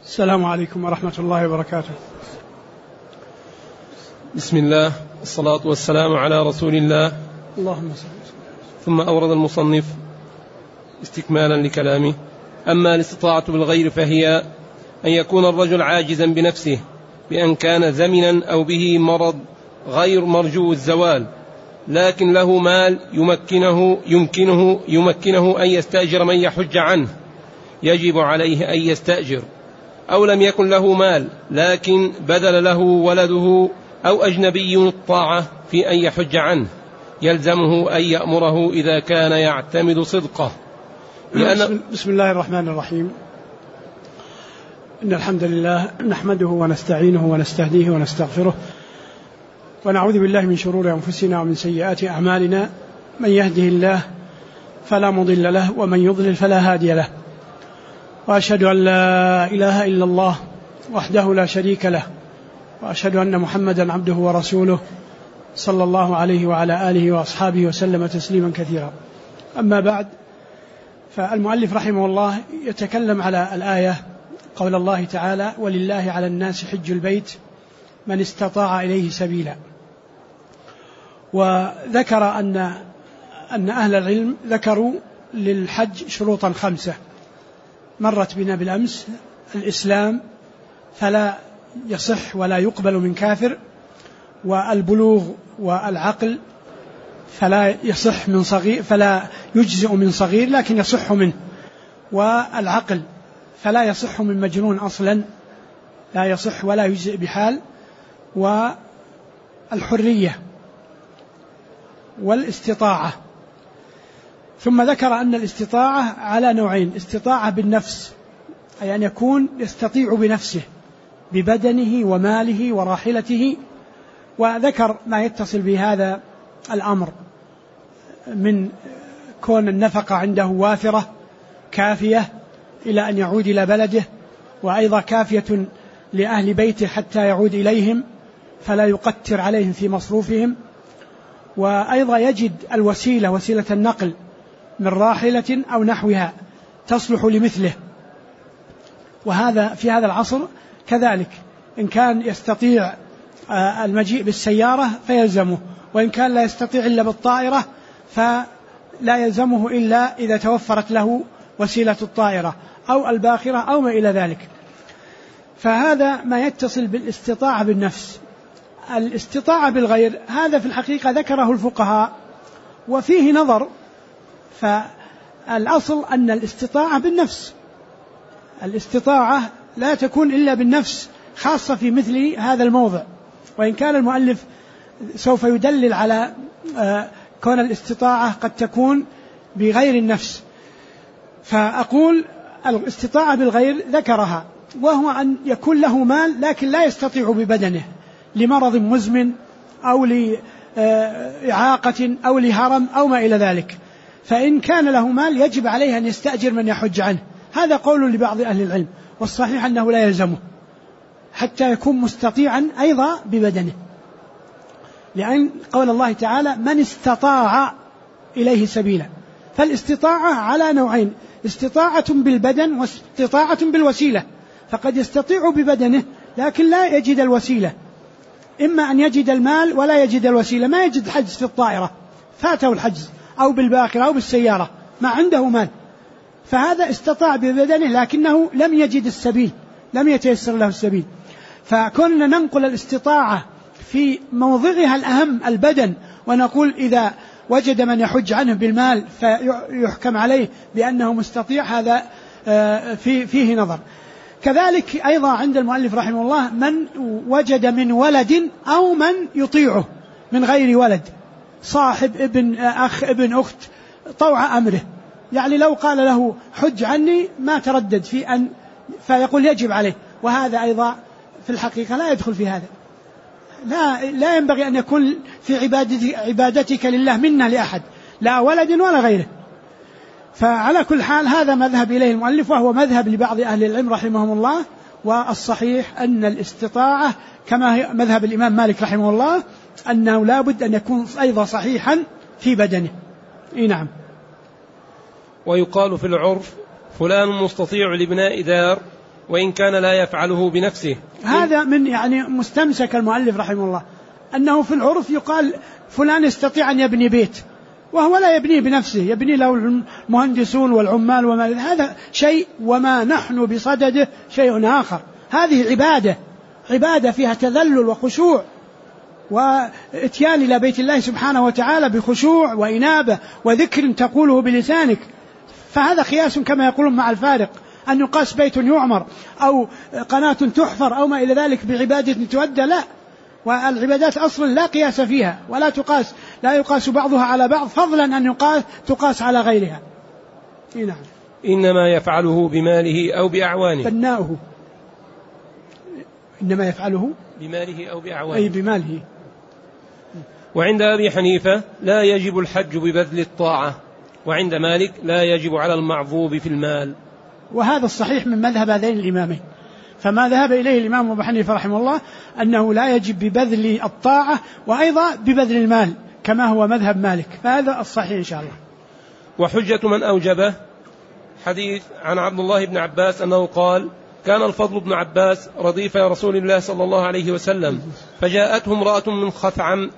السلام عليكم ورحمة الله وبركاته. بسم الله والصلاة والسلام على رسول الله. اللهم صل. ثم أورد المصنف استكمالا لكلامه: أما الاستطاعة بالغير فهي أن يكون الرجل عاجزا بنفسه بأن كان زمنا أو به مرض غير مرجو الزوال، لكن له مال يمكنه أن يستأجر من يحج عنه، يجب عليه أن يستأجر. أو لم يكن له مال لكن بذل له ولده أو أجنبي الطاعة في أن يحج عنه، يلزمه أن يأمره إذا كان يعتمد صدقه. بسم الله الرحمن الرحيم. إن الحمد لله نحمده ونستعينه ونستهديه ونستغفره، ونعوذ بالله من شرور أنفسنا ومن سيئات أعمالنا. من يهده الله فلا مضل له، ومن يضلل فلا هادي له. وأشهد أن لا إله إلا الله وحده لا شريك له، وأشهد أن محمدا عبده ورسوله صلى الله عليه وعلى آله وأصحابه وسلم تسليما كثيرا. أما بعد، فالمؤلف رحمه الله يتكلم على الآية قول الله تعالى: ولله على الناس حج البيت من استطاع إليه سبيلا. وذكر أن أهل العلم ذكروا للحج شروطا 5 مرت بنا بالأمس: الإسلام فلا يصح ولا يقبل من كافر، والبلوغ والعقل فلا يصح من صغير، فلا يجزئ من صغير لكن يصح منه، والعقل فلا يصح من مجنون أصلا، لا يصح ولا يجزئ بحال، والحرية والاستطاعة. ثم ذكر أن الاستطاعة على نوعين: استطاعة بالنفس، أي أن يكون يستطيع بنفسه ببدنه وماله وراحلته، وذكر ما يتصل بهذا الأمر من كون النفقة عنده وافرة كافية إلى أن يعود إلى بلده، وأيضا كافية لأهل بيته حتى يعود إليهم فلا يقتر عليهم في مصروفهم، وأيضا يجد الوسيلة، وسيلة النقل من راحلة أو نحوها تصلح لمثله. وهذا في هذا العصر كذلك، إن كان يستطيع المجيء بالسيارة فيلزمه، وإن كان لا يستطيع إلا بالطائرة فلا يلزمه إلا إذا توفرت له وسيلة الطائرة أو الباخرة أو ما إلى ذلك. فهذا ما يتصل بالاستطاعة بالنفس. الاستطاعة بالغير هذا في الحقيقة ذكره الفقهاء وفيه نظر، فالأصل أن الاستطاعة بالنفس، الاستطاعة لا تكون إلا بالنفس، خاصة في مثل هذا الموضع. وإن كان المؤلف سوف يدلل على كون الاستطاعة قد تكون بغير النفس، فأقول الاستطاعة بالغير ذكرها، وهو أن يكون له مال لكن لا يستطيع ببدنه لمرض مزمن أو لإعاقة أو لهرم أو ما إلى ذلك، فإن كان له مال يجب عليه أن يستأجر من يحج عنه. هذا قول لبعض أهل العلم، والصحيح أنه لا يلزمه حتى يكون مستطيعا أيضا ببدنه، لأن قول الله تعالى: من استطاع إليه سبيلا. فالاستطاعة على نوعين: استطاعة بالبدن واستطاعة بالوسيلة. فقد يستطيع ببدنه لكن لا يجد الوسيلة، إما أن يجد المال ولا يجد الوسيلة، ما يجد حجز في الطائرة فاته الحجز، أو بالباخرة أو بالسيارة ما عنده مال، فهذا استطاع ببدنه لكنه لم يجد السبيل، لم يتيسر له السبيل. فكنا ننقل الاستطاعة في موضعها الأهم البدن، ونقول إذا وجد من يحج عنه بالمال فيحكم عليه بأنه مستطيع، هذا فيه نظر. كذلك أيضا عند المؤلف رحمه الله من وجد من ولد أو من يطيعه من غير ولد، صاحب، ابن أخ، ابن أخت، طوع أمره، يعني لو قال له حج عني ما تردد في أن فيقول يجب عليه، وهذا أيضا في الحقيقة لا يدخل في هذا. لا ينبغي أن يكون في عبادتك لله منة لأحد، لا ولد ولا غيره. فعلى كل حال هذا مذهب إليه المؤلف، وهو مذهب لبعض أهل العلم رحمهم الله. والصحيح أن الاستطاعة كما هي مذهب الإمام مالك رحمه الله، أنه لا بد أن يكون أيضا صحيحا في بدنه. نعم. ويقال في العرف: فلان مستطيع لبناء دار وإن كان لا يفعله بنفسه. هذا من يعني مستمسك المؤلف رحمه الله أنه في العرف يقال فلان يستطيع أن يبني بيت وهو لا يبنيه بنفسه، يبني له المهندسون والعمال وما هذا شيء، وما نحن بصدده شيء آخر. هذه عبادة فيها تذلل وخشوع واتيان إلى بيت الله سبحانه وتعالى بخشوع وإنابة وذكر تقوله بلسانك. فهذا قياس كما يقولون مع الفارق، أن يقاس بيت يعمر أو قناة تحفر أو ما إلى ذلك بعبادة تؤدى، لا. والعبادات أصلا لا قياس فيها ولا لا يقاس بعضها على بعض، فضلا أن تقاس على غيرها. نعم. إنما يفعله بماله أو بأعوانه. بناؤه إنما يفعله بماله أو بأعوانه، أي بماله. وعند أبي حنيفة لا يجب الحج ببذل الطاعة، وعند مالك لا يجب على المعظوب في المال. وهذا الصحيح من مذهب هذين الإمامين. فما ذهب إليه الإمام أبو حنيفة رحمه الله أنه لا يجب ببذل الطاعة وأيضا ببذل المال كما هو مذهب مالك، فهذا الصحيح إن شاء الله. وحجة من أوجبه حديث عن عبد الله بن عباس أنه قال: كان الفضل بن عباس رديف رسول الله صلى الله عليه وسلم، فجاءته امرأة من خثعم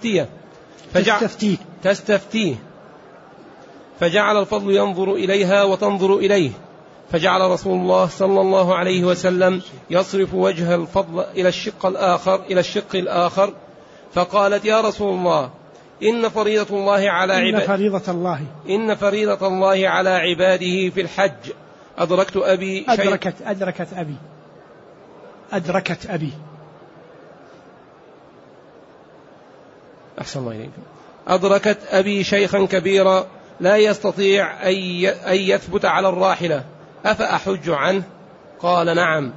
تستفتيه فجعل الفضل ينظر إليها وتنظر إليه، فجعل رسول الله صلى الله عليه وسلم يصرف وجه الفضل إلى الشق الآخر، فقالت: يا رسول الله، إن فريضة الله على عباده في الحج أدركت أبي أحسن الله إليكم. أدركت أبي شيخا كبيرا لا يستطيع أن يثبت على الراحلة، أفأحج عنه؟ قال: نعم.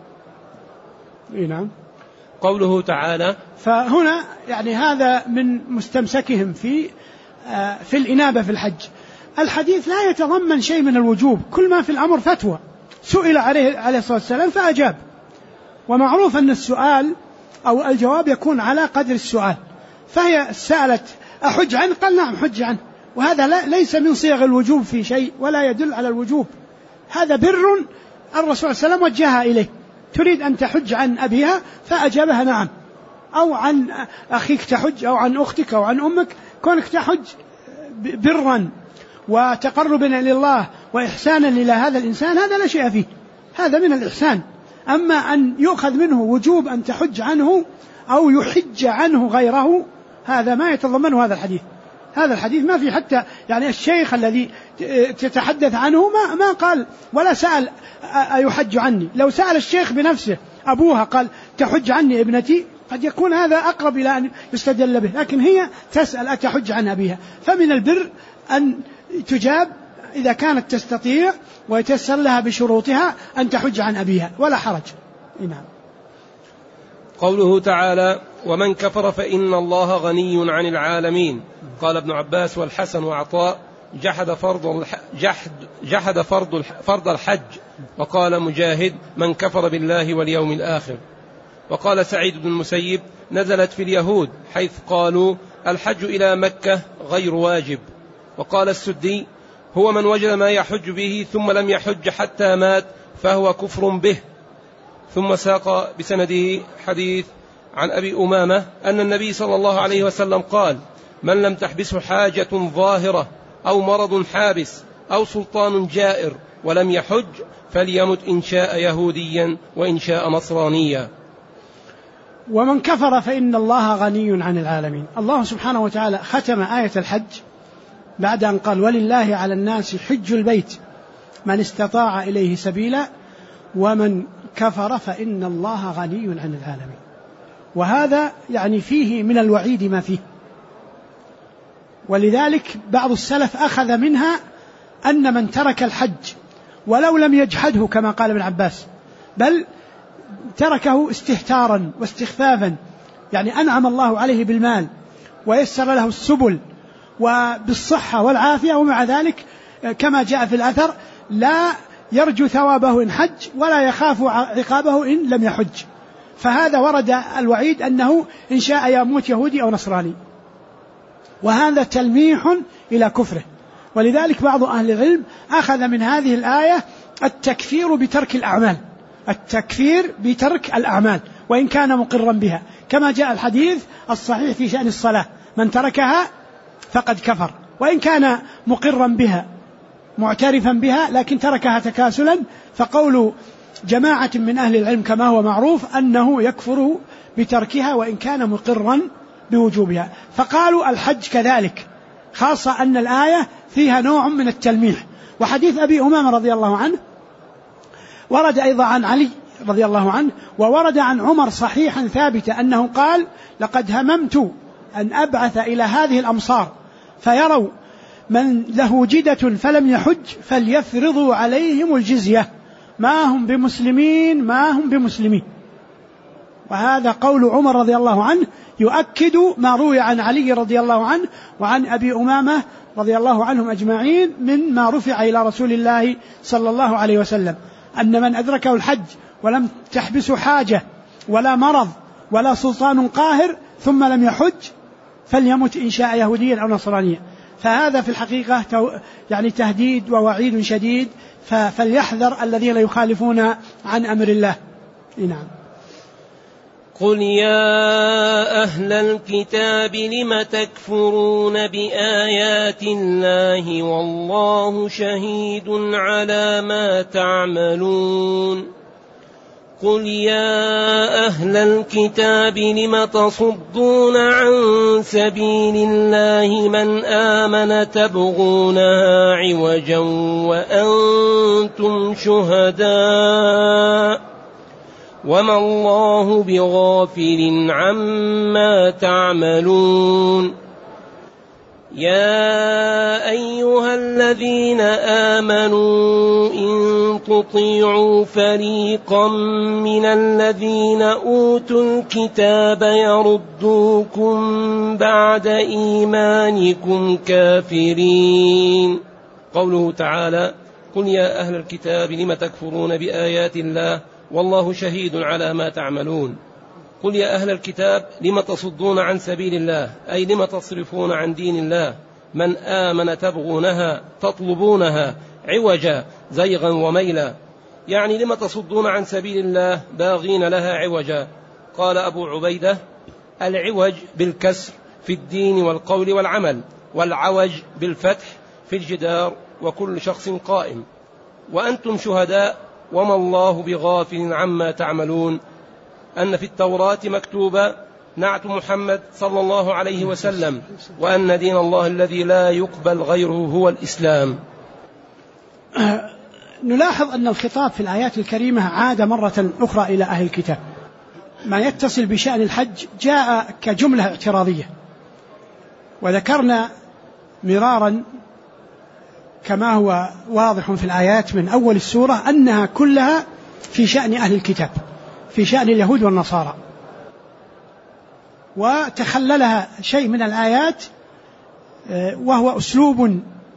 نعم. قوله تعالى. فهنا يعني هذا من مستمسكهم في الإنابة في الحج. الحديث لا يتضمن شيء من الوجوب، كل ما في الأمر فتوى. سئل عليه الصلاة والسلام فأجاب، ومعروف أن السؤال أو الجواب يكون على قدر السؤال. فهي سألت: أحج عنه؟ قال: نعم حج عنه. وهذا ليس من صيغ الوجوب في شيء ولا يدل على الوجوب، هذا بر الرسول صلى الله عليه وسلم وجهها إليه. تريد أن تحج عن أبيها فأجابها نعم، أو عن أخيك تحج، أو عن أختك، أو عن أمك. كونك تحج برا وتقربا إلى الله وإحسانا إلى هذا الإنسان هذا لا شيء فيه، هذا من الإحسان. أما أن يؤخذ منه وجوب أن تحج عنه أو يحج عنه غيره، هذا ما يتضمنه هذا الحديث. هذا الحديث ما في حتى يعني الشيخ الذي تتحدث عنه ما قال ولا سأل أيحج عني. لو سأل الشيخ بنفسه أبوها قال: تحج عني ابنتي، قد يكون هذا أقرب إلى أن يستدل به، لكن هي تسأل أتحج عن أبيها. فمن البر أن تجاب إذا كانت تستطيع ويتيسر لها بشروطها أن تحج عن أبيها ولا حرج. نعم. قوله تعالى: ومن كفر فإن الله غني عن العالمين. قال ابن عباس والحسن وعطاء: جحد فرض الحج. وقال مجاهد: من كفر بالله واليوم الآخر. وقال سعيد بن المسيب: نزلت في اليهود حيث قالوا الحج إلى مكة غير واجب. وقال السدي: هو من وجد ما يحج به ثم لم يحج حتى مات فهو كفر به. ثم ساق بسنده حديث عن أبي أمامة أن النبي صلى الله عليه وسلم قال: من لم تحبسه حاجة ظاهرة أو مرض حابس أو سلطان جائر ولم يحج فليمت إن شاء يهوديا وإن شاء نصرانيا. ومن كفر فإن الله غني عن العالمين. الله سبحانه وتعالى ختم آية الحج بعد أن قال: ولله على الناس حج البيت من استطاع إليه سبيلا ومن كفر فإن الله غني عن العالمين. وهذا يعني فيه من الوعيد ما فيه. ولذلك بعض السلف أخذ منها أن من ترك الحج ولو لم يجحده كما قال ابن عباس، بل تركه استهتارا واستخفافا، يعني أنعم الله عليه بالمال ويسر له السبل وبالصحة والعافية، ومع ذلك كما جاء في الأثر لا يرجو ثوابه إن حج ولا يخاف عقابه إن لم يحج. فهذا ورد الوعيد أنه إن شاء يموت يهودي أو نصراني، وهذا تلميح إلى كفره. ولذلك بعض أهل العلم أخذ من هذه الآية التكفير بترك الأعمال، التكفير بترك الأعمال وإن كان مقرا بها، كما جاء الحديث الصحيح في شأن الصلاة: من تركها فقد كفر، وإن كان مقرا بها معترفا بها لكن تركها تكاسلا، فقول جماعة من أهل العلم كما هو معروف أنه يكفر بتركها وإن كان مقرا بوجوبها. فقالوا الحج كذلك، خاصة أن الآية فيها نوع من التلميح. وحديث أبي أمامة رضي الله عنه ورد أيضا عن علي رضي الله عنه، وورد عن عمر صحيحا ثابتا أنه قال: لقد هممت أن أبعث إلى هذه الأمصار فيروا من له جدة فلم يحج فليفرضوا عليهم الجزية، ما هم بمسلمين. وهذا قول عمر رضي الله عنه يؤكد ما روي عن علي رضي الله عنه وعن أبي أمامة رضي الله عنهم أجمعين من ما رفع إلى رسول الله صلى الله عليه وسلم، أن من أدركه الحج ولم تحبسه حاجة ولا مرض ولا سلطان قاهر ثم لم يحج فليمت إن شاء يهوديا أو نصرانيا. فهذا في الحقيقة يعني تهديد ووعيد شديد، فليحذر الذين يخالفون عن أمر الله. نعم. قل يا أهل الكتاب لم تكفرون بآيات الله والله شهيد على ما تعملون. قل يا أهل الكتاب لم تصدون عن سبيل الله من آمن تبغونها عوجا وأنتم شهداء وما الله بغافل عما تعملون. يا أيها الذين آمنوا إن تطيعوا فريقا من الذين أوتوا الكتاب يردوكم بعد إيمانكم كافرين. قوله تعالى: قل يا أهل الكتاب لم تكفرون بآيات الله والله شهيد على ما تعملون. قل يا أهل الكتاب لم تصدون عن سبيل الله، أي لم تصرفون عن دين الله من آمن تبغونها تطلبونها عوجا زيغا وميلا، يعني لم تصدون عن سبيل الله باغين لها عوجا. قال أبو عبيدة: العوج بالكسر في الدين والقول والعمل، والعوج بالفتح في الجدار وكل شخص قائم. وأنتم شهداء وما الله بغافل عما تعملون، أن في التوراة مكتوبة نعت محمد صلى الله عليه وسلم، وأن دين الله الذي لا يقبل غيره هو الإسلام. نلاحظ أن الخطاب في الآيات الكريمة عاد مرة أخرى إلى أهل الكتاب. ما يتصل بشأن الحج جاء كجملة اعتراضية، وذكرنا مرارا كما هو واضح في الآيات من أول السورة أنها كلها في شأن أهل الكتاب، في شأن اليهود والنصارى، وتخللها شيء من الآيات وهو أسلوب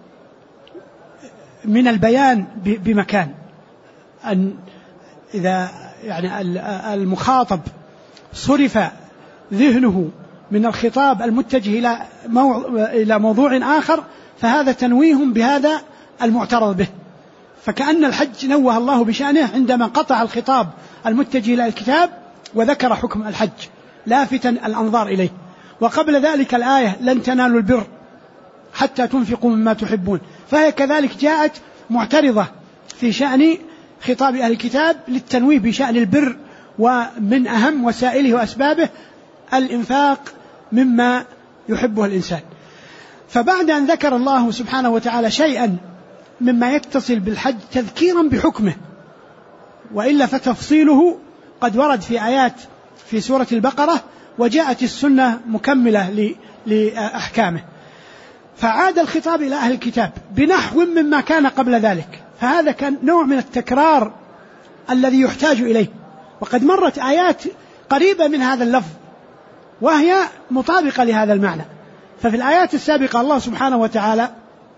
من البيان بمكان، أن إذا يعني المخاطب صرف ذهنه من الخطاب المتجه إلى موضوع آخر فهذا تنويه بهذا المعترض به. فكأن الحج نوه الله بشأنه عندما قطع الخطاب المتجه إلى الكتاب وذكر حكم الحج لافتا الأنظار إليه. وقبل ذلك الآية لن تنالوا البر حتى تنفقوا مما تحبون، فهي كذلك جاءت معترضة في شأن خطاب أهل الكتاب للتنويه بشأن البر، ومن أهم وسائله وأسبابه الإنفاق مما يحبه الإنسان. فبعد أن ذكر الله سبحانه وتعالى شيئا مما يتصل بالحج تذكيرا بحكمه، وإلا فتفصيله قد ورد في آيات في سورة البقرة، وجاءت السنة مكملة لأحكامه، فعاد الخطاب إلى أهل الكتاب بنحو مما كان قبل ذلك. فهذا كان نوع من التكرار الذي يحتاج إليه، وقد مرت آيات قريبة من هذا اللفظ وهي مطابقة لهذا المعنى. ففي الآيات السابقة الله سبحانه وتعالى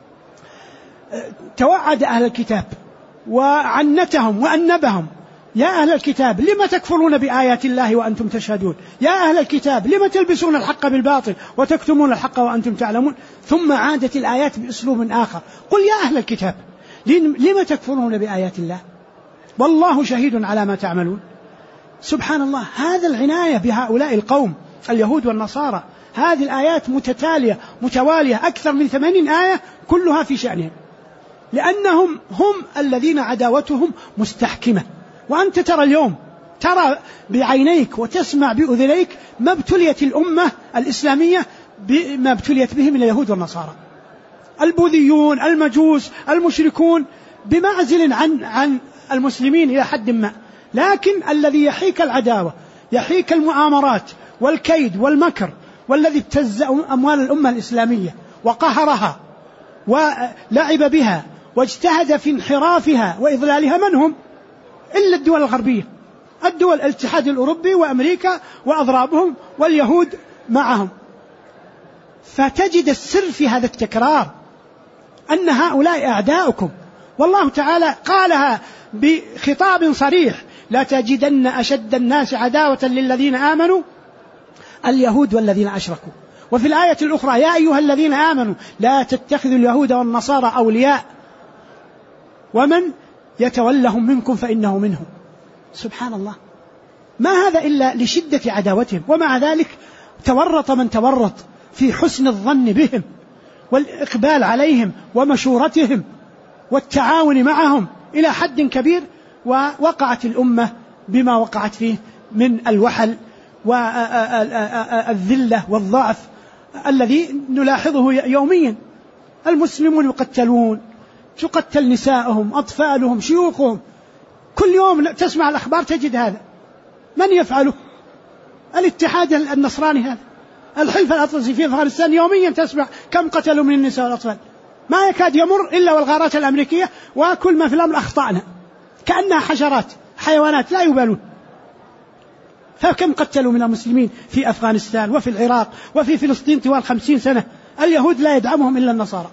توعد أهل الكتاب وعنتهم وأنبهم: يا أهل الكتاب لم تكفرون بآيات الله وأنتم تشهدون، يا أهل الكتاب لم تلبسون الحق بالباطل وتكتمون الحق وأنتم تعلمون. ثم عادت الآيات بأسلوب آخر: قل يا أهل الكتاب لم تكفرون بآيات الله. والله شهيد على ما تعملون. سبحان الله، هذا العناية بهؤلاء القوم اليهود والنصارى، هذه الآيات متتالية متوالية أكثر من 80 آية كلها في شأنهم، لأنهم هم الذين عداوتهم مستحكمة. وأنت ترى اليوم، ترى بعينيك وتسمع بأذنيك ما ابتليت الأمة الإسلامية بما ابتليت به من اليهود والنصارى. البوذيون، المجوس، المشركون بمعزل عن المسلمين إلى حد ما، لكن الذي يحيك العداوة، يحيك المؤامرات والكيد والمكر، والذي ابتز أموال الأمة الإسلامية وقهرها ولعب بها واجتهد في انحرافها وإضلالها، من هم؟ إلا الدول الغربية، الدول الاتحاد الأوروبي وأمريكا وأضرابهم واليهود معهم. فتجد السر في هذا التكرار، أن هؤلاء أعداؤكم، والله تعالى قالها بخطاب صريح: لا تجدن أشد الناس عداوة للذين آمنوا اليهود والذين أشركوا. وفي الآية الأخرى: يا أيها الذين آمنوا لا تتخذوا اليهود والنصارى أولياء ومن يتولهم منكم فإنه منهم. سبحان الله، ما هذا إلا لشدة عداوتهم، ومع ذلك تورط من تورط في حسن الظن بهم والإقبال عليهم ومشورتهم والتعاون معهم إلى حد كبير، ووقعت الأمة بما وقعت فيه من الوحل والذلة والضعف الذي نلاحظه يوميا. المسلمون يقتلون، تقتل نساءهم، أطفالهم، شيوخهم، كل يوم تسمع الأخبار تجد هذا. من يفعله؟ الاتحاد النصراني هذا، الحلف الأطلسي في أفغانستان، يوميا تسمع كم قتلوا من النساء والأطفال، ما يكاد يمر إلا والغارات الأمريكية وكل ما في الأمر أخطأنا، كأنها حشرات حيوانات لا يبالون. فكم قتلوا من المسلمين في أفغانستان وفي العراق وفي فلسطين طوال 50 سنة، اليهود لا يدعمهم إلا النصارى.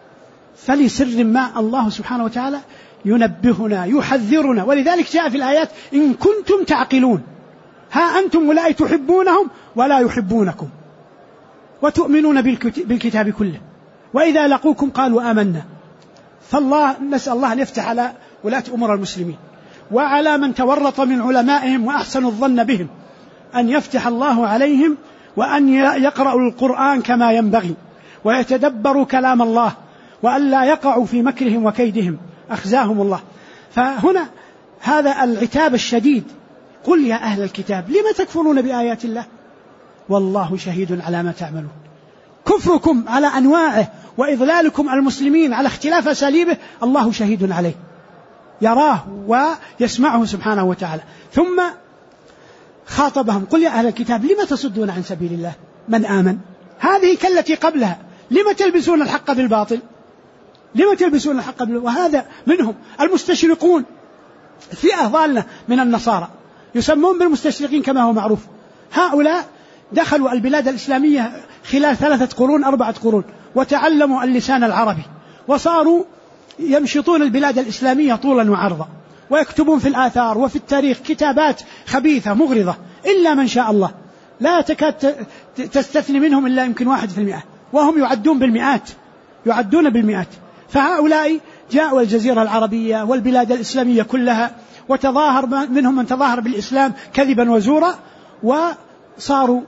فلسر ما الله سبحانه وتعالى ينبهنا يحذرنا، ولذلك جاء في الآيات: إن كنتم تعقلون ها أنتم أولئك تحبونهم ولا يحبونكم وتؤمنون بالكتاب كله وإذا لقوكم قالوا آمنا. فالله نسأل الله أن يفتح على ولاة أمور المسلمين وعلى من تورط من علمائهم وأحسن الظن بهم، أن يفتح الله عليهم وأن يقرأوا القرآن كما ينبغي ويتدبروا كلام الله، وأن لا يقعوا في مكرهم وكيدهم، أخزاهم الله. فهنا هذا العتاب الشديد: قل يا أهل الكتاب لم تكفرون بآيات الله والله شهيد على ما تعملون. كفركم على أنواعه وإضلالكم المسلمين على اختلاف أساليبه الله شهيد عليه، يراه ويسمعه سبحانه وتعالى. ثم خاطبهم: قل يا أهل الكتاب لم تصدون عن سبيل الله من آمن. هذه كالتي قبلها: لم تلبسون الحق بالباطل، لم تلبسون الحق بالباطل. وهذا منهم المستشرقون، فئة ضالة من النصارى يسمون بالمستشرقين كما هو معروف. هؤلاء دخلوا البلاد الإسلامية خلال 3 قرون 4 قرون وتعلموا اللسان العربي، وصاروا يمشطون البلاد الإسلامية طولا وعرضا، ويكتبون في الآثار وفي التاريخ كتابات خبيثة مغرضة، إلا من شاء الله لا تكاد تستثني منهم إلا يمكن 1%، وهم يعدون بالمئات. فهؤلاء جاءوا الجزيرة العربية والبلاد الإسلامية كلها، وتظاهر منهم من تظاهر بالإسلام كذبا وزورا، وصاروا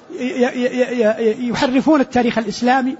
يحرفون التاريخ الإسلامي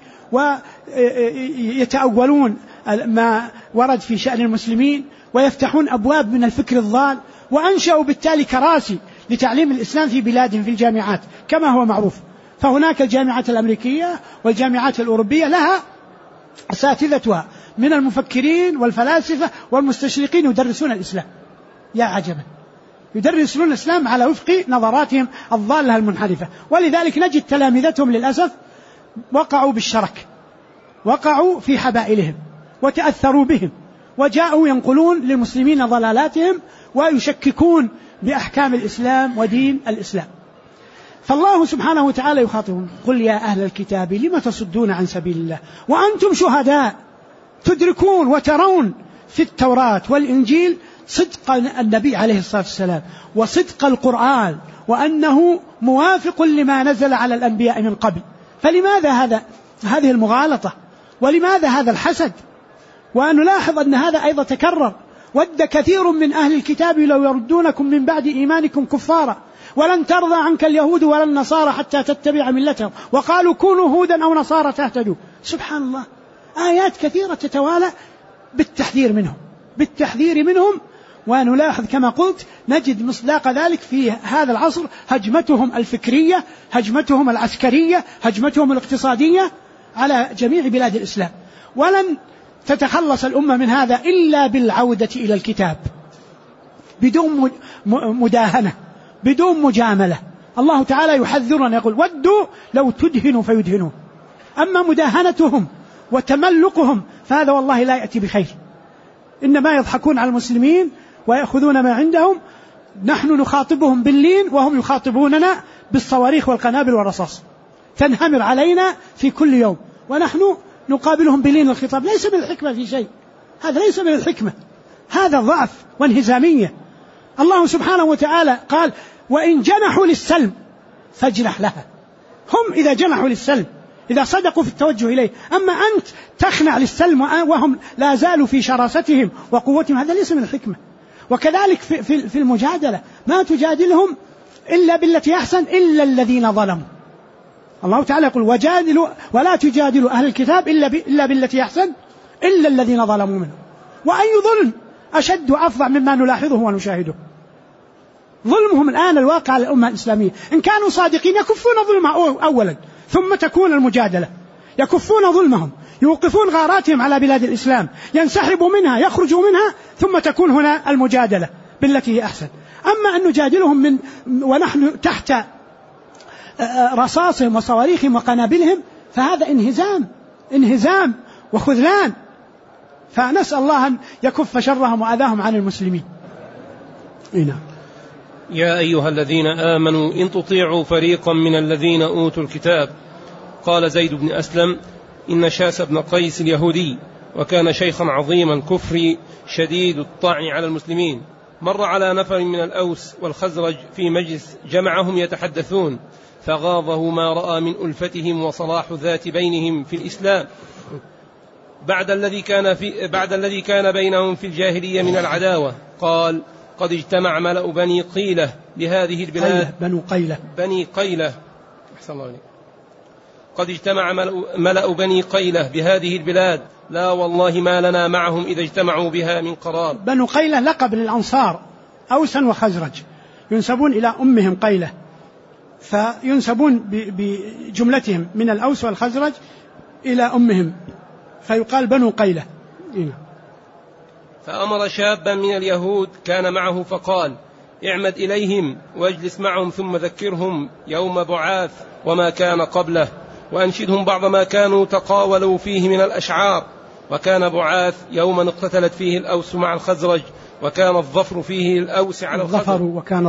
ويتأولون ما ورد في شأن المسلمين، ويفتحون أبواب من الفكر الضال، وأنشأوا بالتالي كراسي لتعليم الإسلام في بلادهم في الجامعات كما هو معروف. فهناك الجامعات الأمريكية والجامعات الأوروبية لها أساتذتها من المفكرين والفلاسفة والمستشرقين يدرسون الإسلام. يا عجبا، يدرسون الإسلام على وفق نظراتهم الضالة المنحرفة. ولذلك نجد تلامذتهم للأسف وقعوا بالشرك، وقعوا في حبائلهم وتأثروا بهم، وجاءوا ينقلون للمسلمين ضلالاتهم ويشككون بأحكام الإسلام ودين الإسلام. فالله سبحانه وتعالى يخاطبهم: قل يا أهل الكتاب لم تصدون عن سبيل الله وأنتم شهداء، تدركون وترون في التوراة والإنجيل صدق النبي عليه الصلاة والسلام وصدق القرآن، وأنه موافق لما نزل على الأنبياء من قبل. فلماذا هذه المغالطة؟ ولماذا هذا الحسد؟ ونلاحظ أن هذا أيضا تكرر، ود كثير من أهل الكتاب لو يردونكم من بعد إيمانكم كفارا ولن ترضى عنك اليهود ولا النصارى حتى تتبع ملتهم وقالوا كونوا هودا أو نصارى تهتدوا. سبحان الله، آيات كثيرة تتوالى بالتحذير منهم. ونلاحظ كما قلت نجد مصداق ذلك في هذا العصر، هجمتهم الفكرية، هجمتهم العسكرية، هجمتهم الاقتصادية على جميع بلاد الإسلام. ولن تتخلص الأمة من هذا إلا بالعودة إلى الكتاب بدون مداهنة، بدون مجاملة. الله تعالى يحذرنا يقول ودوا لو تدهنوا فيدهنون. أما مداهنتهم وتملقهم فهذا والله لا يأتي بخير، إنما يضحكون على المسلمين ويأخذون ما عندهم. نحن نخاطبهم باللين وهم يخاطبوننا بالصواريخ والقنابل والرصاص، تنهمر علينا في كل يوم ونحن نقابلهم بلين الخطاب. ليس من الحكمة في شيء، هذا ليس من الحكمة، هذا ضعف وانهزامية. الله سبحانه وتعالى قال وإن جنحوا للسلم فاجنح لها. هم إذا جنحوا للسلم، إذا صدقوا في التوجه إليه. أما أنت تخنع للسلم وهم لا زالوا في شراستهم وقوتهم، هذا ليس من الحكمة. وكذلك في المجادلة ما تجادلهم إلا بالتي أحسن إلا الذين ظلموا. الله تعالى يقول وجادلوا ولا تجادلوا أهل الكتاب إلا بالتي أحسن إلا الذين ظلموا منهم. وأي ظلم أشد وأفظع مما نلاحظه ونشاهده؟ ظلمهم الآن الواقع على الأمة الإسلامية. إن كانوا صادقين يكفون ظلمهم أولا ثم تكون المجادلة، يكفون ظلمهم، يوقفون غاراتهم على بلاد الإسلام، ينسحبوا منها، يخرجوا منها، ثم تكون هنا المجادلة بالتي هي أحسن. أما أن نجادلهم ونحن تحت رصاصهم وصواريخهم وقنابلهم فهذا انهزام وخذلان. فنسأل الله أن يكف شرهم وأذاهم عن المسلمين. يا أيها الذين آمنوا إن تطيعوا فريقا من الذين أوتوا الكتاب. قال زيد بن أسلم إن شاس بن قيس اليهودي وكان شيخا عظيما كفري شديد الطعن على المسلمين، مر على نفر من الأوس والخزرج في مجلس جمعهم يتحدثون، فغاضه ما رأى من ألفتهم وصلاح ذات بينهم في الإسلام بعد الذي كان بينهم في الجاهلية من العداوة. قال قد اجتمع ملأ بني قيلة بهذه البلاد بني قيلة أحسن الله عليك. قد اجتمع ملأ بني قيلة بهذه البلاد، لا والله ما لنا معهم إذا اجتمعوا بها من قرار. بنو قيلة لقب للأنصار، أوسا وخزرج، ينسبون إلى أمهم قيلة، فينسبون بجملتهم من الأوس والخزرج إلى أمهم، فيقال بنو قيلة. فأمر شابا من اليهود كان معه فقال اعمد إليهم واجلس معهم ثم ذكرهم يوم بعاث وما كان قبله، وأنشدهم بعض ما كانوا تقاولوا فيه من الأشعار. وكان بعاث يوما اقتتلت فيه الأوس مع الخزرج، وكان الظفر فيه الأوس على الخزرج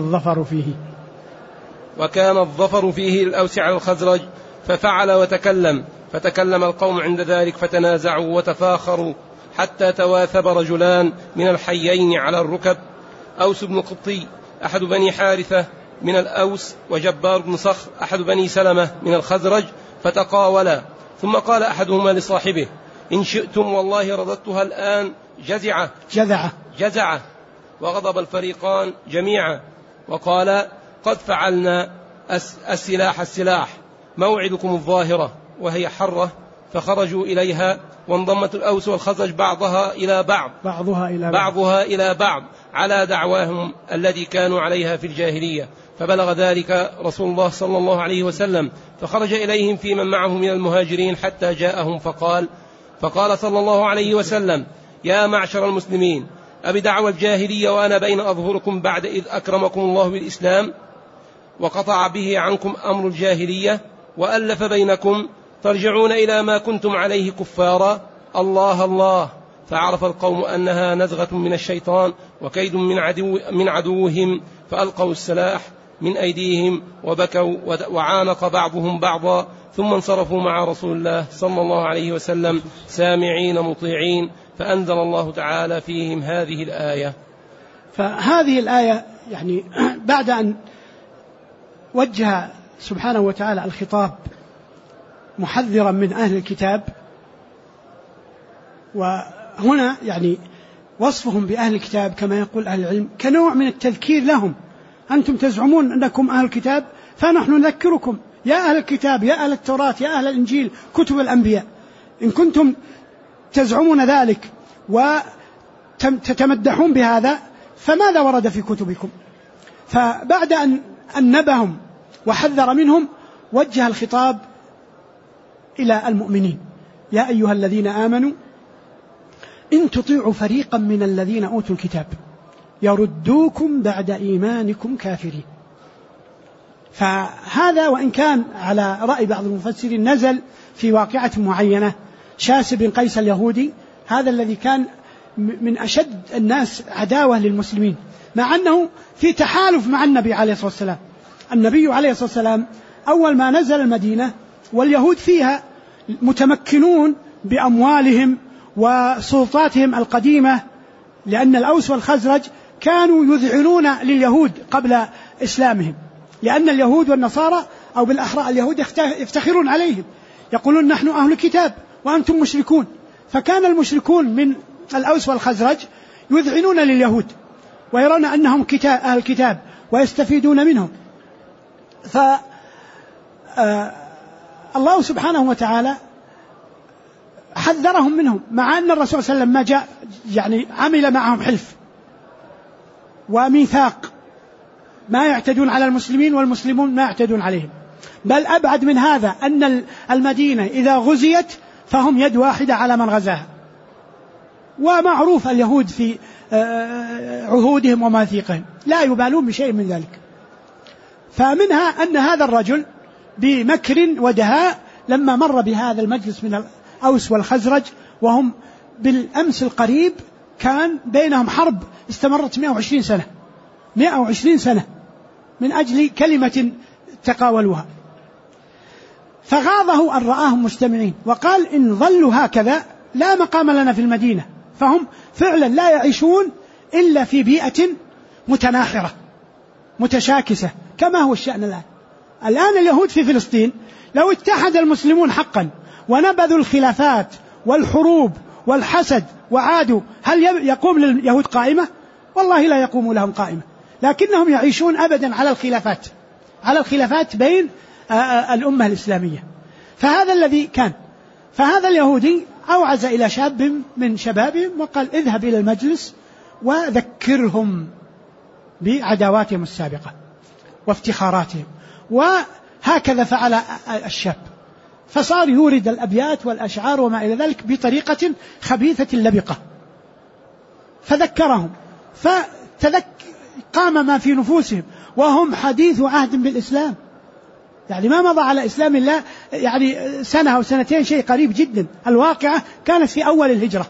وكان الظفر فيه الأوس على الخزرج. ففعل وتكلم، فتكلم القوم عند ذلك فتنازعوا وتفاخروا حتى تواثب رجلان من الحيين على الركب، أوس بن قبطي أحد بني حارثة من الأوس، وجبار بن صخر أحد بني سلمة من الخزرج، فتقاولا. ثم قال أحدهما لصاحبه إن شئتم والله رددتها الآن جزعة. وغضب الفريقان جميعا وقال قد فعلنا السلاح موعدكم الظاهرة، وهي حرة. فخرجوا إليها وانضمت الأوس والخزرج بعضها إلى بعض على دعواهم الذي كانوا عليها في الجاهلية. فبلغ ذلك رسول الله صلى الله عليه وسلم، فخرج إليهم في من معه من المهاجرين حتى جاءهم فقال صلى الله عليه وسلم يا معشر المسلمين أبدعوى الجاهلية وأنا بين أظهركم بعد إذ أكرمكم الله بالإسلام وقطع به عنكم أمر الجاهلية وألف بينكم، ترجعون إلى ما كنتم عليه كفارا؟ الله الله. فعرف القوم أنها نزغة من الشيطان وكيد من عدوهم، فألقوا السلاح من أيديهم وبكوا وعانق بعضهم بعضا، ثم انصرفوا مع رسول الله صلى الله عليه وسلم سامعين مطيعين، فأنزل الله تعالى فيهم هذه الآية. فهذه الآية يعني بعد أن وجه سبحانه وتعالى الخطاب محذرا من أهل الكتاب، وهنا يعني وصفهم بأهل الكتاب كما يقول أهل العلم كنوع من التذكير لهم. أنتم تزعمون أنكم أهل الكتاب، فنحن نذكركم يا أهل الكتاب، يا أهل التوراة، يا أهل الإنجيل، كتب الأنبياء، إن كنتم تزعمون ذلك وتتمدحون بهذا فماذا ورد في كتبكم؟ فبعد أن نبههم وحذر منهم وجه الخطاب إلى المؤمنين: يا أيها الذين آمنوا إن تطيعوا فريقا من الذين أوتوا الكتاب يردوكم بعد إيمانكم كافرين. فهذا وإن كان على رأي بعض المفسرين نزل في واقعة معينة، شاس بن قيس اليهودي، هذا الذي كان من أشد الناس عداوة للمسلمين، مع أنه في تحالف مع النبي عليه الصلاة والسلام. النبي عليه الصلاة والسلام أول ما نزل المدينة واليهود فيها متمكنون بأموالهم وسلطاتهم القديمة، لأن الأوس والخزرج كانوا يذعنون لليهود قبل إسلامهم، لأن اليهود والنصارى أو بالأحرى اليهود يفتخرون عليهم، يقولون نحن أهل الكتاب وأنتم مشركون. فكان المشركون من الأوس والخزرج يذعنون لليهود ويرون أنهم أهل الكتاب ويستفيدون منهم. الله سبحانه وتعالى حذرهم منهم، مع أن الرسول صلى الله عليه وسلم ما جاء يعني عمل معهم حلف وميثاق ما يعتدون على المسلمين والمسلمون ما يعتدون عليهم، بل أبعد من هذا أن المدينة إذا غزيت فهم يد واحدة على من غزاها، ومعروف اليهود في عهودهم ومواثيقهم لا يبالون بشيء من ذلك. فمنها أن هذا الرجل بمكر ودهاء لما مر بهذا المجلس من الأوس والخزرج، وهم بالأمس القريب كان بينهم حرب استمرت 120 سنة من أجل كلمة تقاولوها، فغاضه أن رآهم مجتمعين وقال إن ظلوا هكذا لا مقام لنا في المدينة. فهم فعلا لا يعيشون إلا في بيئة متناحرة متشاكسة كما هو الشأن الآن اليهود في فلسطين لو اتحد المسلمون حقا ونبذوا الخلافات والحروب والحسد وعادوا، هل يقوم لليهود قائمة؟ والله لا يقوم لهم قائمة، لكنهم يعيشون أبدا على الخلافات بين الأمة الإسلامية. فهذا الذي كان، فهذا اليهودي أوعز إلى شاب من شبابهم وقال اذهب إلى المجلس وذكرهم بعداواتهم السابقة وافتخاراتهم. وهكذا فعل الشاب، فصار يورد الأبيات والأشعار وما إلى ذلك بطريقة خبيثة لبقة، فذكرهم قام ما في نفوسهم وهم حديث عهد بالإسلام، يعني ما مضى على إسلام الله يعني سنة أو سنتين، شيء قريب جدا. الواقعة كانت في أول الهجرة،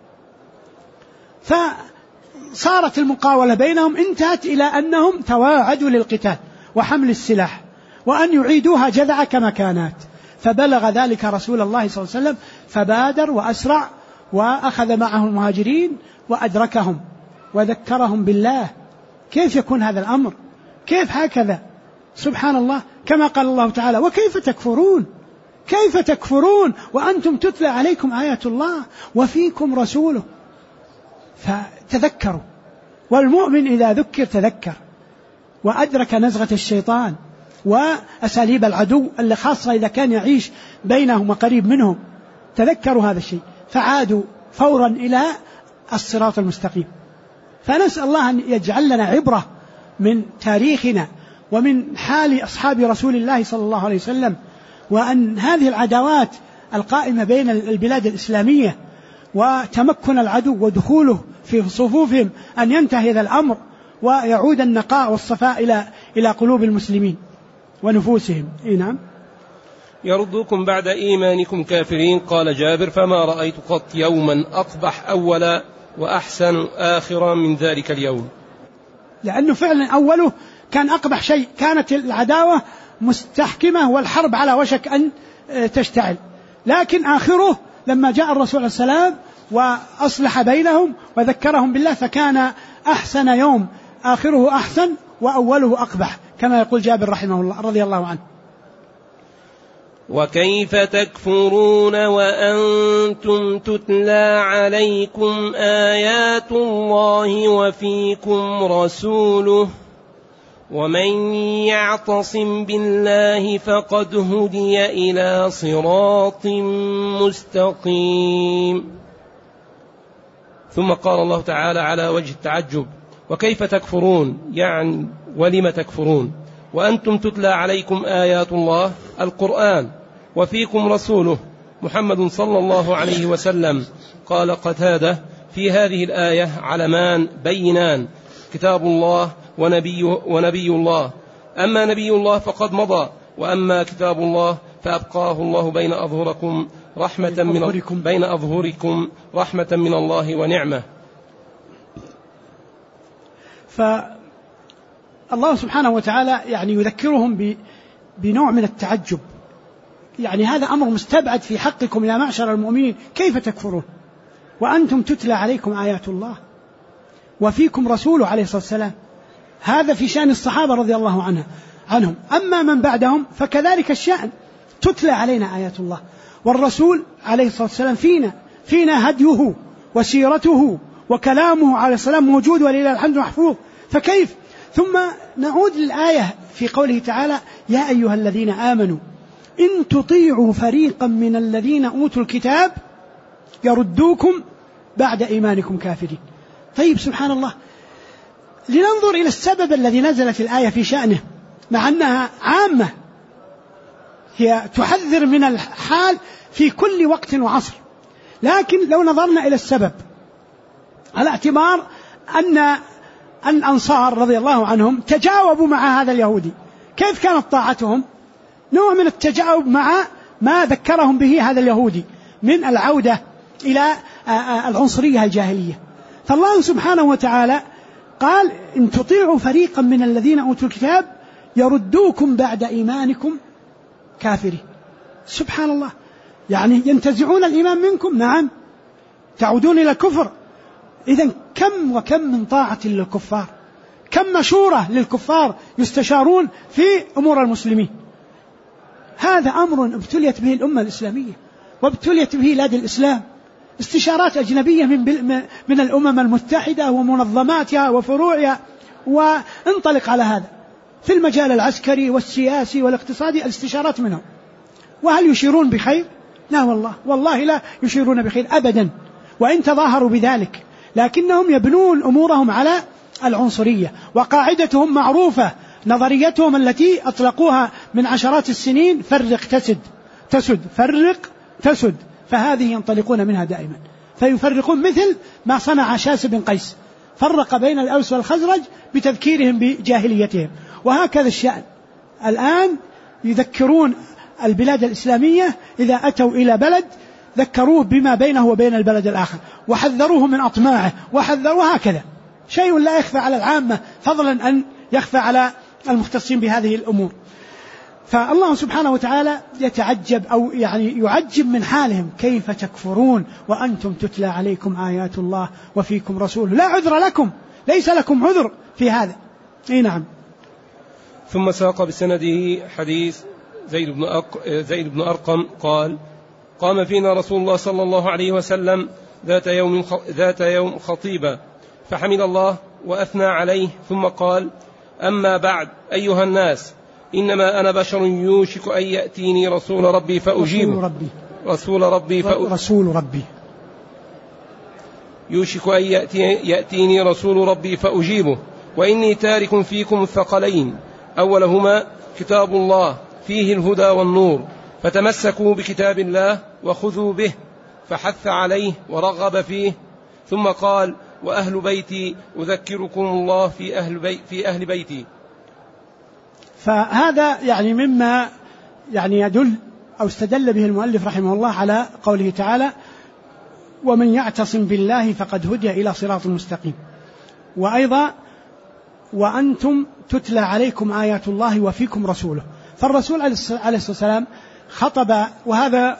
فصارت المقاولة بينهم انتهت إلى أنهم تواعدوا للقتال وحمل السلاح وأن يعيدوها جذعة كما كانت. فبلغ ذلك رسول الله صلى الله عليه وسلم فبادر وأسرع وأخذ معه المهاجرين وأدركهم وذكرهم بالله. كيف يكون هذا الأمر؟ كيف هكذا؟ سبحان الله، كما قال الله تعالى كيف تكفرون وأنتم تتلى عليكم آيات الله وفيكم رسوله. فتذكروا، والمؤمن إذا ذكر تذكر وأدرك نزغة الشيطان وأساليب العدو اللي خاصة إذا كان يعيش بينهم وقريب منهم، تذكروا هذا الشيء فعادوا فورا إلى الصراط المستقيم. فنسأل الله أن يجعل لنا عبرة من تاريخنا ومن حال أصحاب رسول الله صلى الله عليه وسلم، وأن هذه العداوات القائمة بين البلاد الإسلامية وتمكن العدو ودخوله في صفوفهم أن ينتهي هذا الأمر ويعود النقاء والصفاء إلى قلوب المسلمين ونفوسهم. نعم. يردوكم بعد إيمانكم كافرين. قال جابر فما رأيت قط يوما أقبح أولا وأحسن آخرا من ذلك اليوم. لأنه فعلا أوله كان أقبح شيء، كانت العداوة مستحكمة والحرب على وشك أن تشتعل، لكن آخره لما جاء الرسول عليه السلام وأصلح بينهم وذكرهم بالله فكان أحسن يوم، آخره أحسن وأوله أقبح، كما يقول جابر رحمه الله رضي الله عنه. وكيف تكفرون وأنتم تتلى عليكم آيات الله وفيكم رسوله ومن يعتصم بالله فقد هدي إلى صراط مستقيم. ثم قال الله تعالى على وجه التعجب: وكيف تكفرون، يعني ولم تكفرون وأنتم تتلى عليكم آيات الله القرآن وفيكم رسوله محمد صلى الله عليه وسلم. قال قتادة: في هذه الآية علمان بينان: كتاب الله ونبي الله، أما نبي الله فقد مضى، وأما كتاب الله فأبقاه الله بين أظهركم رحمة من الله ونعمة. فالله سبحانه وتعالى يعني يذكرهم بنوع من التعجب، يعني هذا أمر مستبعد في حقكم يا معشر المؤمنين، كيف تكفرون وأنتم تتلى عليكم آيات الله وفيكم رسوله عليه الصلاة والسلام. هذا في شأن الصحابة رضي الله عنهم. أما من بعدهم فكذلك الشأن، تتلى علينا آيات الله، والرسول عليه الصلاة والسلام فينا هديه وسيرته وكلامه عليه السلام موجود ولله الحمد محفوظ، فكيف؟ ثم نعود للآية في قوله تعالى: يا أيها الذين آمنوا إن تطيعوا فريقا من الذين أوتوا الكتاب يردوكم بعد إيمانكم كافرين. طيب سبحان الله، لننظر إلى السبب الذي نزلت الآية في شأنه، مع أنها عامة، هي تحذر من الحال في كل وقت وعصر، لكن لو نظرنا إلى السبب على اعتبار أن الأنصار رضي الله عنهم تجاوبوا مع هذا اليهودي، كيف كانت طاعتهم؟ نوع من التجاوب مع ما ذكرهم به هذا اليهودي من العودة إلى العنصرية الجاهلية. فالله سبحانه وتعالى قال: إن تطيعوا فريقا من الذين أوتوا الكتاب يردوكم بعد إيمانكم كافرين. سبحان الله، يعني ينتزعون الإيمان منكم، نعم، تعودون إلى الكفر. إذن كم وكم من طاعة للكفار، كم مشورة للكفار يستشارون في أمور المسلمين. هذا أمر ابتليت به الأمة الإسلامية وابتليت به بلاد الإسلام، استشارات أجنبية من الأمم المتحدة ومنظماتها وفروعها، وانطلق على هذا في المجال العسكري والسياسي والاقتصادي، الاستشارات منهم. وهل يشيرون بخير؟ لا والله لا يشيرون بخير أبدا، وإن تظاهروا بذلك، لكنهم يبنون أمورهم على العنصرية، وقاعدتهم معروفة، نظريتهم التي أطلقوها من عشرات السنين: فرق تسد، فرق تسد، فهذه ينطلقون منها دائما، فيفرقون مثل ما صنع شاس بن قيس، فرق بين الأوس والخزرج بتذكيرهم بجاهليتهم. وهكذا الشأن الآن، يذكرون البلاد الإسلامية إذا أتوا إلى بلد ذكروه بما بينه وبين البلد الآخر، وحذروه من أطماعه، وحذروه، هكذا شيء لا يخفى على العامة، فضلا أن يخفى على المختصين بهذه الأمور. فالله سبحانه وتعالى يتعجب، أو يعني يعجب من حالهم: كيف تكفرون وأنتم تتلى عليكم آيات الله وفيكم رسوله. لا عذر لكم، ليس لكم عذر في هذا. أي نعم. ثم ساق بسنده حديث زيد بن أرقم قال: قام فينا رسول الله صلى الله عليه وسلم ذات يوم خطيبا، فحمد الله وأثنى عليه، ثم قال: أما بعد أيها الناس، إنما أنا بشر يوشك أن يأتيني رسول ربي فأجيبه. يوشك أن يأتيني رسول ربي فأجيبه، وإني تارك فيكم الثقلين، أولهما كتاب الله فيه الهدى والنور، فتمسكوا بكتاب الله وخذوا به، فحث عليه ورغب فيه، ثم قال: وأهل بيتي أذكركم الله في أهل بيتي. فهذا يعني مما يعني يدل أو استدل به المؤلف رحمه الله على قوله تعالى: ومن يعتصم بالله فقد هدي إلى صراط مستقيم. وأيضا: وأنتم تتلى عليكم آيات الله وفيكم رسوله. فالرسول عليه الصلاة والسلام خطب، وهذا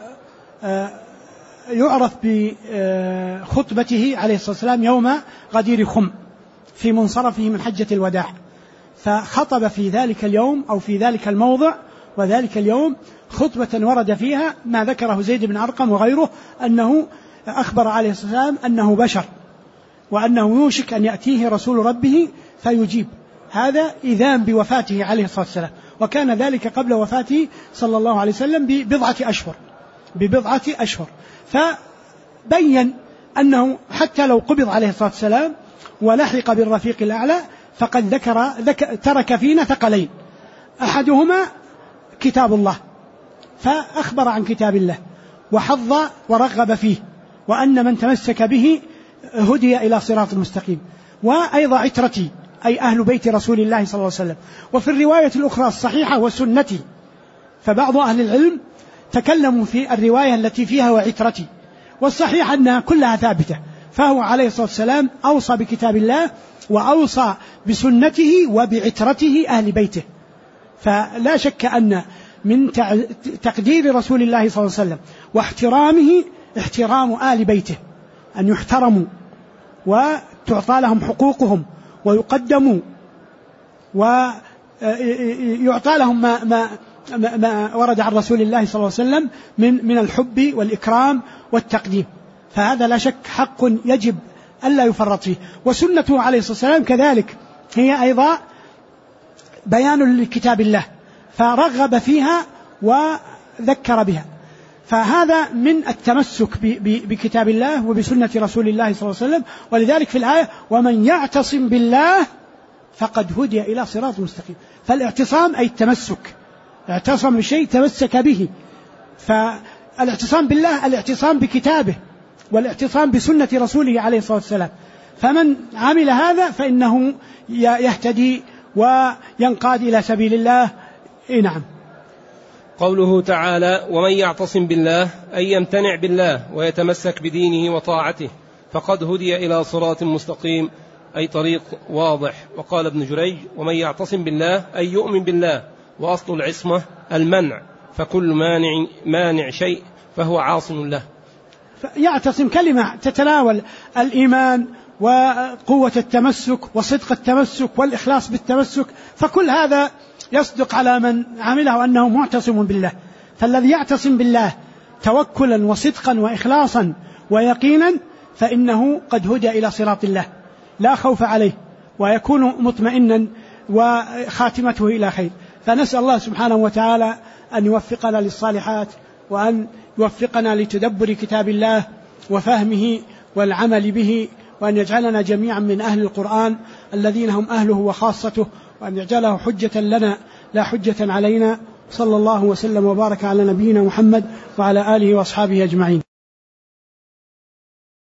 يعرف بخطبته عليه الصلاة والسلام يوم غدير خم في منصرفه من حجة الوداع، فخطب في ذلك اليوم أو في ذلك الموضع وذلك اليوم خطبة ورد فيها ما ذكره زيد بن أرقم وغيره أنه أخبر عليه الصلاة والسلام أنه بشر وأنه يوشك أن يأتيه رسول ربه فيجيب. هذا إذان بوفاته عليه الصلاة والسلام، وكان ذلك قبل وفاته صلى الله عليه وسلم ببضعة أشهر. فبين أنه حتى لو قبض عليه الصلاة والسلام ولحق بالرفيق الأعلى فقد ترك فينا ثقلين، أحدهما كتاب الله، فأخبر عن كتاب الله وحظ ورغب فيه، وأن من تمسك به هدي إلى صراط مستقيم، وأيضا عترتي أي أهل بيت رسول الله صلى الله عليه وسلم. وفي الرواية الأخرى الصحيحة وسنتي، فبعض أهل العلم تكلموا في الرواية التي فيها وعترتي، والصحيح أنها كلها ثابتة. فهو عليه الصلاة والسلام أوصى بكتاب الله وأوصى بسنته وبعترته أهل بيته. فلا شك أن من تقدير رسول الله صلى الله عليه وسلم واحترامه احترام آل بيته، أن يحترموا وتعطى لهم حقوقهم ويقدموا ويعطى لهم ما ورد عن رسول الله صلى الله عليه وسلم من الحب والإكرام والتقديم. فهذا لا شك حق يجب ألا يفرط فيه. وسنته عليه الصلاة والسلام كذلك هي أيضا بيان لكتاب الله، فرغب فيها وذكر بها. فهذا من التمسك بكتاب الله وبسنة رسول الله صلى الله عليه وسلم. ولذلك في الآية ومن يعتصم بالله فقد هدي إلى صراط مستقيم. فالاعتصام أي التمسك، اعتصم بشيء تمسك به. فالاعتصام بالله الاعتصام بكتابه والاعتصام بسنة رسوله عليه الصلاة والسلام. فمن عمل هذا فإنه يهتدي وينقاد إلى سبيل الله. نعم. قوله تعالى ومن يعتصم بالله أي يمتنع بالله ويتمسك بدينه وطاعته فقد هدي إلى صراط مستقيم أي طريق واضح. وقال ابن جريج ومن يعتصم بالله أي يؤمن بالله، وأصل العصمة المنع، فكل مانع شيء فهو عاصم له. يعتصم كلمة تتناول الإيمان وقوة التمسك وصدق التمسك والإخلاص بالتمسك، فكل هذا يصدق على من عمله أنه معتصم بالله. فالذي يعتصم بالله توكلا وصدقا وإخلاصا ويقينا فإنه قد هدى إلى صراط الله، لا خوف عليه ويكون مطمئنا وخاتمته إلى خير. فنسأل الله سبحانه وتعالى أن يوفقنا للصالحات، وأن يوفقنا لتدبر كتاب الله وفهمه والعمل به، وأن يجعلنا جميعا من أهل القرآن الذين هم أهله وخاصته، وأن يجعله حجة لنا لا حجة علينا. صلى الله وسلم وبارك على نبينا محمد وعلى آله وأصحابه أجمعين.